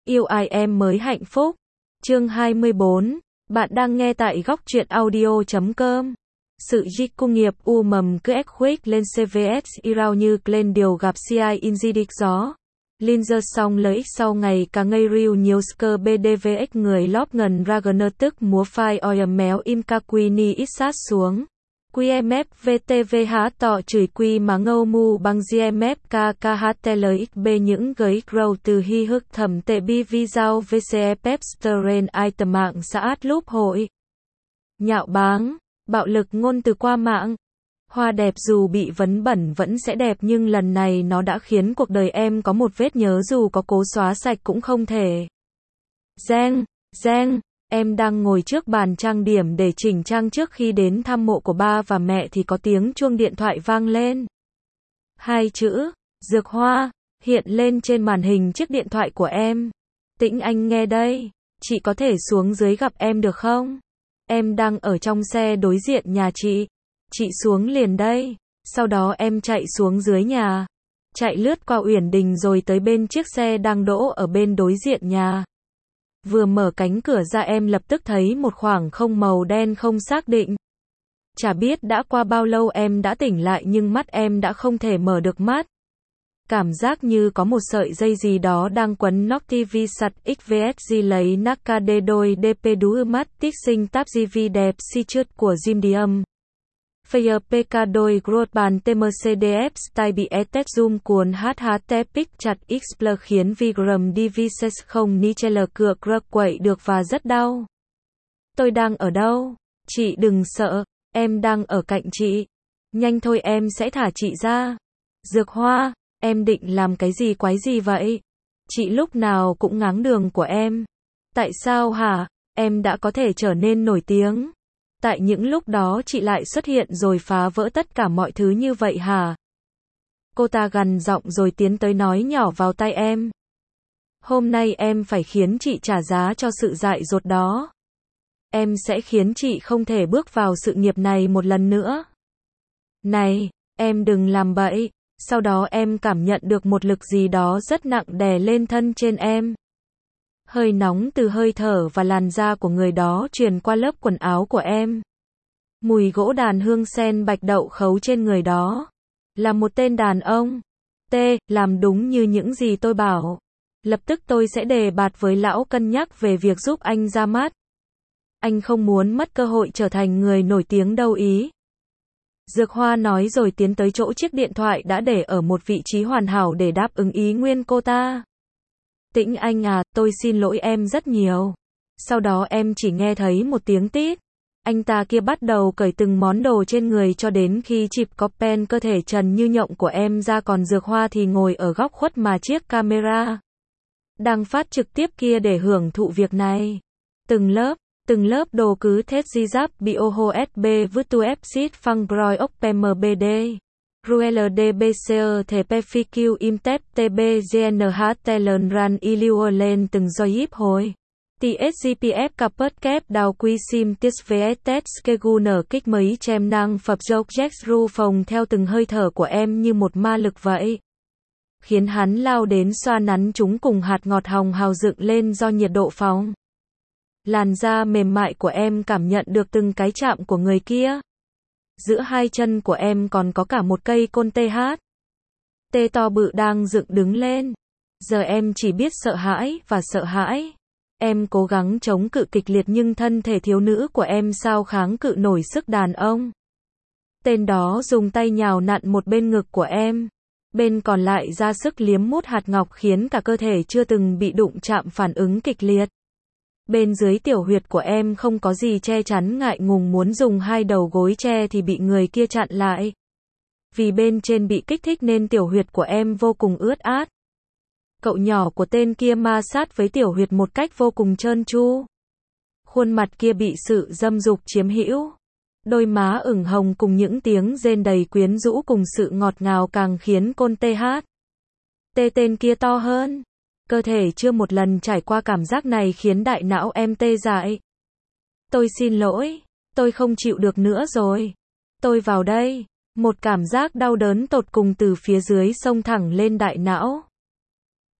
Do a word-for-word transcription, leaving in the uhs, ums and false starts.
yêu ai em mới hạnh phúc. Chương hai mươi bốn. Bạn đang nghe tại góc truyện audio chấm com. Sự dịch công nghiệp u mầm cứ ếch khuếch lên xê vê ét irao như lên điều gặp xê i in di địch gió. Linzer xong lợi ích sau ngày cả ngày riu nhiều skơ bê đê vê ích người lóp ngần Ragnar tức múa phai oi méo im ca quy ni ít sát xuống. quy em ép vê tê vê há tọ chửi quy mà ngâu mu bằng giê em ép ca ca hát tê lờ ích bê những gấy grow từ hi hức thầm tệ bi vi giao vê xê e pepsteren ai tầm mạng xã át lúc hội. Nhạo báng, bạo lực ngôn từ qua mạng. Hoa đẹp dù bị vấn bẩn vẫn sẽ đẹp nhưng lần này nó đã khiến cuộc đời em có một vết nhớ dù có cố xóa sạch cũng không thể. Giang, Giang. Em đang ngồi trước bàn trang điểm để chỉnh trang trước khi đến thăm mộ của ba và mẹ thì có tiếng chuông điện thoại vang lên. Hai chữ, Dược Hoa, hiện lên trên màn hình chiếc điện thoại của em. Tĩnh Anh nghe đây, chị có thể xuống dưới gặp em được không? Em đang ở trong xe đối diện nhà chị. Chị xuống liền đây. Sau đó em chạy xuống dưới nhà. Chạy lướt qua Uyển Đình rồi tới bên chiếc xe đang đỗ ở bên đối diện nhà. Vừa mở cánh cửa ra em lập tức thấy một khoảng không màu đen không xác định. Chả biết đã qua bao lâu em đã tỉnh lại nhưng mắt em đã không thể mở được mắt. Cảm giác như có một sợi dây gì đó đang quấn nóc ti vi sặt ích vê ét giê lấy naka đê đôi đê pê đú mắt tích sinh táp gi vi đẹp si chứt của Zimdium. Fayer pê ca đôi grot bàn tê em xê đê ép style bị etet zoom cuốn hát hát tép pic chặt expl khiến vigram divises không ni chê lờ cựa crug quậy được và rất đau. Tôi đang ở đâu? Chị đừng sợ, em đang ở cạnh chị. Nhanh thôi em sẽ thả chị ra. Dược Hoa, em định làm cái gì quái gì vậy? Chị lúc nào cũng ngáng đường của em. Tại sao hả? Em đã có thể trở nên nổi tiếng. Tại những lúc đó chị lại xuất hiện rồi phá vỡ tất cả mọi thứ như vậy hả? Cô ta gằn giọng rồi tiến tới nói nhỏ vào tai em. Hôm nay em phải khiến chị trả giá cho sự dại dột đó. Em sẽ khiến chị không thể bước vào sự nghiệp này một lần nữa. Này, em đừng làm bậy. Sau đó em cảm nhận được một lực gì đó rất nặng đè lên thân trên em. Hơi nóng từ hơi thở và làn da của người đó truyền qua lớp quần áo của em. Mùi gỗ đàn hương sen bạch đậu khấu trên người đó. Là một tên đàn ông. T, làm đúng như những gì tôi bảo. Lập tức tôi sẽ đề bạt với lão cân nhắc về việc giúp anh ra mắt. Anh không muốn mất cơ hội trở thành người nổi tiếng đâu ý. Dược Hoa nói rồi tiến tới chỗ chiếc điện thoại đã để ở một vị trí hoàn hảo để đáp ứng ý nguyên cô ta. Tĩnh Anh à, tôi xin lỗi em rất nhiều. Sau đó em chỉ nghe thấy một tiếng tít. Anh ta kia bắt đầu cởi từng món đồ trên người cho đến khi chịp copen cơ thể trần như nhộng của em ra còn Dược Hoa thì ngồi ở góc khuất mà chiếc camera đang phát trực tiếp kia để hưởng thụ việc này. Từng lớp, từng lớp đồ cứ thết di giáp bị ô hô ét bê vứt tu ép xít phăng broi ốc pê em bê đê. ruel đê bê xê e thể pefiq im tép tê bê giê en hát telen ran iliu lên từng doi íp hồi. tê ét giê pê ép caput kép đào quy sim tis vs skeguner kích mấy chem năng phập dốc jack ru phòng theo từng hơi thở của em như một ma lực vậy. Khiến hắn lao đến xoa nắn chúng cùng hạt ngọt hồng hào dựng lên do nhiệt độ phòng. Làn da mềm mại của em cảm nhận được từng cái chạm của người kia. Giữa hai chân của em còn có cả một cây côn tê hát. Tê to bự đang dựng đứng lên. Giờ em chỉ biết sợ hãi và sợ hãi. Em cố gắng chống cự kịch liệt nhưng thân thể thiếu nữ của em sao kháng cự nổi sức đàn ông. Tên đó dùng tay nhào nặn một bên ngực của em. Bên còn lại ra sức liếm mút hạt ngọc khiến cả cơ thể chưa từng bị đụng chạm phản ứng kịch liệt. Bên dưới tiểu huyệt của em không có gì che chắn ngại ngùng muốn dùng hai đầu gối che thì bị người kia chặn lại. Vì bên trên bị kích thích nên tiểu huyệt của em vô cùng ướt át. Cậu nhỏ của tên kia ma sát với tiểu huyệt một cách vô cùng trơn tru. Khuôn mặt kia bị sự dâm dục chiếm hữu. Đôi má ửng hồng cùng những tiếng rên đầy quyến rũ cùng sự ngọt ngào càng khiến côn tê hát. Tê tên kia to hơn. Cơ thể chưa một lần trải qua cảm giác này khiến đại não em tê dại. Tôi xin lỗi, tôi không chịu được nữa rồi. Tôi vào đây. Một cảm giác đau đớn tột cùng từ phía dưới xông thẳng lên đại não.